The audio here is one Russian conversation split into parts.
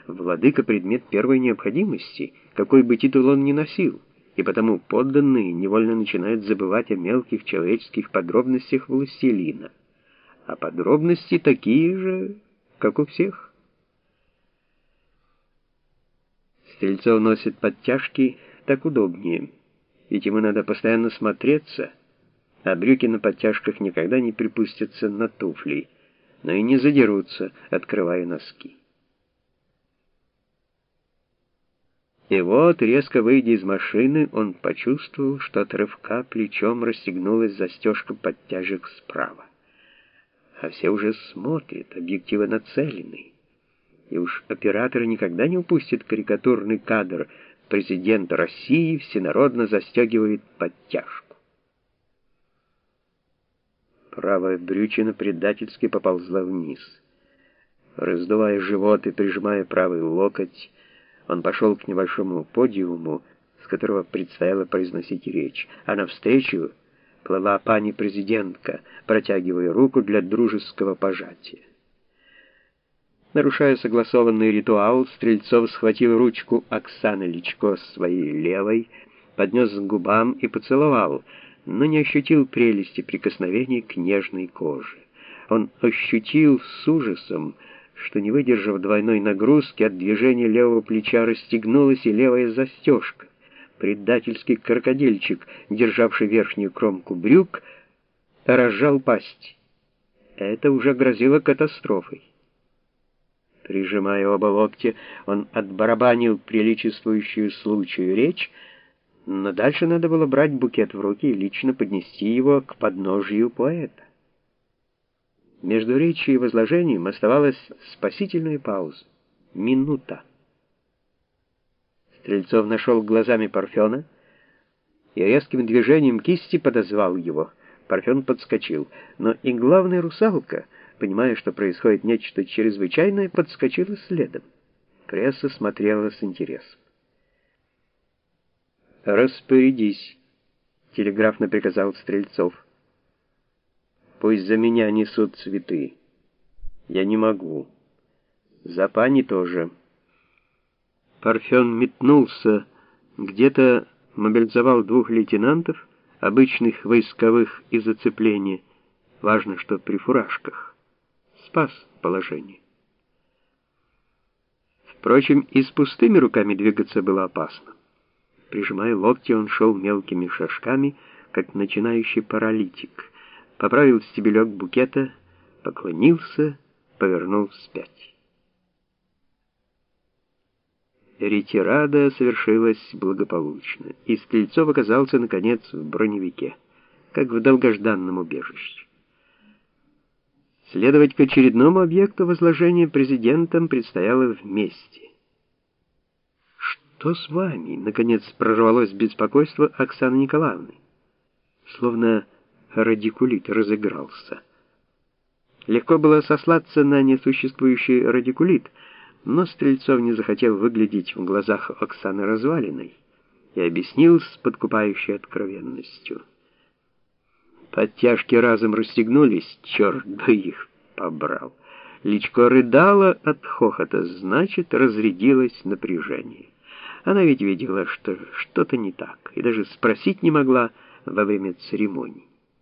Владыка — предмет первой необходимости, какой бы титул он ни носил, и потому подданные невольно начинают забывать о мелких человеческих подробностях властелина. А подробности такие же, как у всех. Стрельцов носит подтяжки, так удобнее, ведь ему надо постоянно смотреться, а брюки на подтяжках никогда не припустятся на туфли, но и не задерутся, открывая носки. И вот, резко выйдя из машины, он почувствовал, что от рывка плечом расстегнулась застежка подтяжек справа. А все уже смотрят, объективы нацелены. И уж операторы никогда не упустят карикатурный кадр. Президент России всенародно застегивает подтяжку. Правая брючина предательски поползла вниз. Раздувая живот и прижимая правый локоть, он пошел к небольшому подиуму, с которого предстояло произносить речь, а навстречу плыла пани-президентка, протягивая руку для дружеского пожатия. Нарушая согласованный ритуал, Стрельцов схватил ручку Оксаны Личко своей левой, поднес к губам и поцеловал, но не ощутил прелести прикосновений к нежной коже. Он ощутил с ужасом, что, не выдержав двойной нагрузки, от движения левого плеча расстегнулась и левая застежка. Предательский крокодильчик, державший верхнюю кромку брюк, разжал пасть. Это уже грозило катастрофой. Прижимая оба локтя, он отбарабанил приличествующую случаю речь, но дальше надо было брать букет в руки и лично поднести его к подножию поэта. Между речью и возложением оставалась спасительная пауза. Минута. Стрельцов нашел глазами Парфена и резким движением кисти подозвал его. Парфен подскочил, но и главная русалка, понимая, что происходит нечто чрезвычайное, подскочила следом. Пресса смотрела с интересом. «Распорядись», — телеграфно приказал Стрельцов. «Пусть за меня несут цветы. Я не могу. За пани тоже». Парфен метнулся, где-то мобилизовал 2 лейтенантов, обычных войсковых из оцепления, важно, что при фуражках. Спас положение. Впрочем, и с пустыми руками двигаться было опасно. Прижимая локти, он шел мелкими шажками, как начинающий паралитик. Поправил стебелек букета, поклонился, повернул вспять. Ретирада совершилась благополучно, и Стрельцов оказался, наконец, в броневике, как в долгожданном убежище. Следовать к очередному объекту возложения президентом предстояло вместе. «Что с вами?» — наконец прорвалось беспокойство Оксаны Николаевны. Словно радикулит разыгрался. Легко было сослаться на несуществующий радикулит, но Стрельцов не захотел выглядеть в глазах Оксаны развалиной и объяснил с подкупающей откровенностью. Подтяжки разом расстегнулись, черт бы их побрал. Личко рыдала от хохота, значит, разрядилось напряжение. Она ведь видела, что что-то не так, и даже спросить не могла во время церемонии.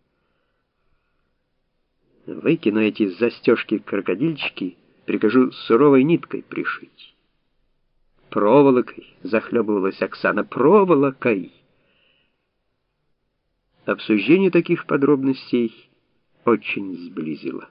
«Выкину эти застежки-крокодильчики, прикажу суровой ниткой пришить». «Проволокой», — захлебывалась Оксана, — «проволокой». Обсуждение таких подробностей очень сблизило.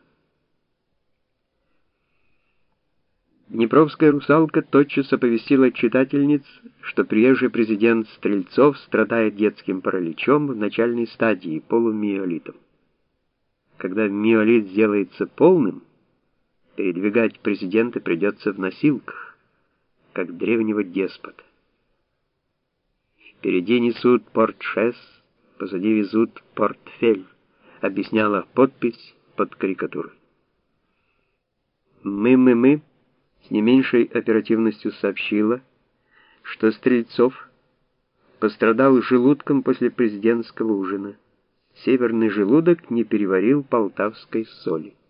Днепровская русалка тотчас оповестила читательниц, что приезжий президент Стрельцов страдает детским параличом в начальной стадии, полумиолитом. Когда миолит сделается полным, передвигать президента придется в носилках, как древнего деспота. Впереди несут портшес, позади везут портфель, объясняла подпись под карикатурой. Мы с не меньшей оперативностью сообщила, что Стрельцов пострадал желудком после президентского ужина. Северный желудок не переварил полтавской соли.